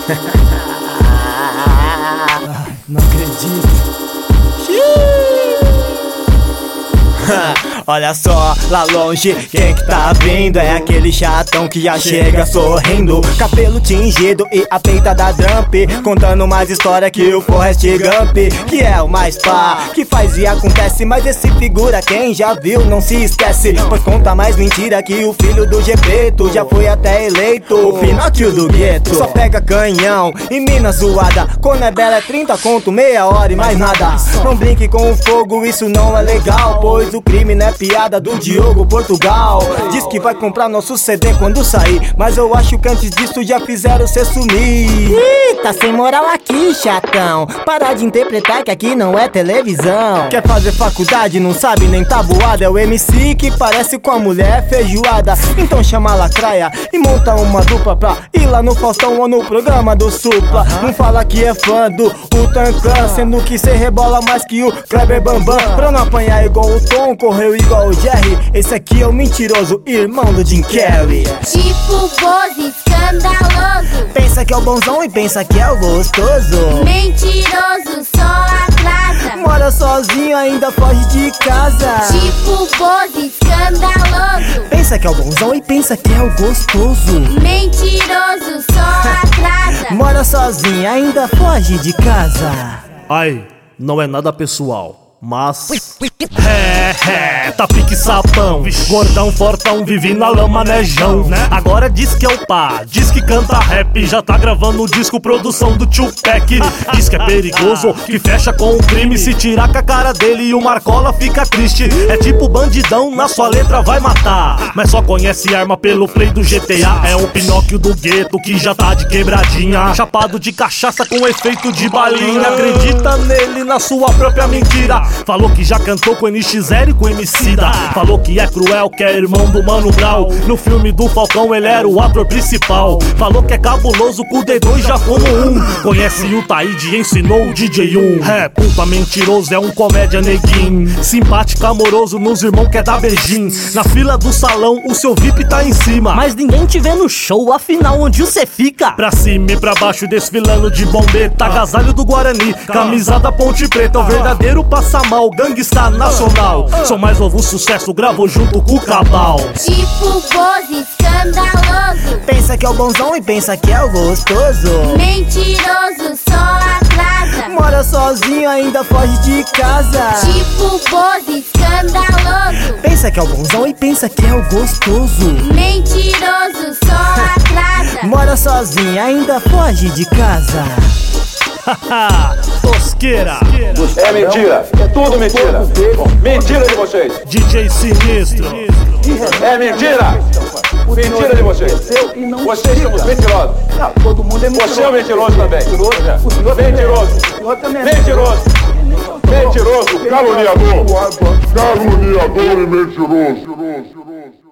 Não acredito. Olha só, lá longe, quem que tá vindo? É aquele chatão que já chega sorrindo, cabelo tingido e a peita da Dump, contando mais história que o Forrest Gump, que é o mais pá, que faz e acontece. Mas esse figura, quem já viu não se esquece, pois conta mais mentira que o filho do Gepeto. Já foi até eleito o Pinóquio do gueto. Só pega canhão e mina zoada, quando é bela é 30 conto, meia hora e mais nada. Não brinque com o fogo, isso não é legal, pois o crime não é piada do Diogo Portugal. Diz que vai comprar nosso CD quando sair, mas eu acho que antes disso já fizeram cê sumir. Ih, tá sem moral aqui, chatão, para de interpretar que aqui não é televisão. Quer fazer faculdade, não sabe nem tabuada, é o MC que parece com a mulher feijoada. Então chama a lacraia e monta uma dupla pra ir lá no Faustão ou no programa do Supla. Não fala que é fã do Wu-Tang Clan, sendo que cê rebola mais que o Kleber Bambam. Pra não apanhar igual o Tom, correu igual o Jerry, esse aqui é o mentiroso, irmão do Jim Carrey. Tipo Bozo, escandaloso, Pensa que é o bonzão e pensa que é o gostoso. mentiroso, só atrasa. Mora sozinho, ainda foge de casa. Tipo Bozo, escandaloso, Pensa que é o bonzão e pensa que é o gostoso. mentiroso, só atrasa. Mora sozinho, ainda foge de casa. Ai, não é nada pessoal, mas tá pique sapão, gordão, fortão, vive na lama, nejão. Agora diz que é o pá, diz que canta rap, já tá gravando o disco, produção do Tupac. Diz que é perigoso, que fecha com o crime, se tirar com a cara dele e o Marcola fica triste. É tipo bandidão, na sua letra vai matar, mas só conhece arma pelo play do GTA. É o Pinóquio do gueto que já tá de quebradinha, chapado de cachaça com efeito de balinha. Acredita nele, na sua própria mentira. Falou que já cantou com NX0 e com Emicida. Falou que é cruel, que é irmão do Mano Brown. No filme do Falcão ele era o ator principal. Falou que é cabuloso com o D2 já como um. Conhece o Taíde e ensinou o DJ1. É, puta mentiroso, é um comédia neguinho. Simpático, amoroso, nos irmãos quer dar beijinho. Na fila do salão o seu VIP tá em cima, Mas ninguém te vê no show, afinal onde você fica? pra cima e pra baixo desfilando de bombeta. Agasalho do Guarani, camisa da Ponte Preta. O verdadeiro passa mal, gangsta nacional. Sou mais novo sucesso, gravo junto com o Cabal. Tipo Bozo, escandaloso, Pensa que é o bonzão e pensa que é o gostoso. mentiroso, só atrasa. Mora sozinho, ainda foge de casa. Tipo Bozo, escandaloso, Pensa que é o bonzão e pensa que é o gostoso. mentiroso, só atrasa. Mora sozinho, ainda foge de casa. Tosqueira, É mentira, é tudo mentira. Mentira de vocês. DJ Sinistro. É mentira. Mentira de vocês. Vocês são mentirosos. Todo mundo é Você é um mentiroso também. Mentiroso. Mentiroso. Mentiroso, caluniador. Caluniador e mentiroso.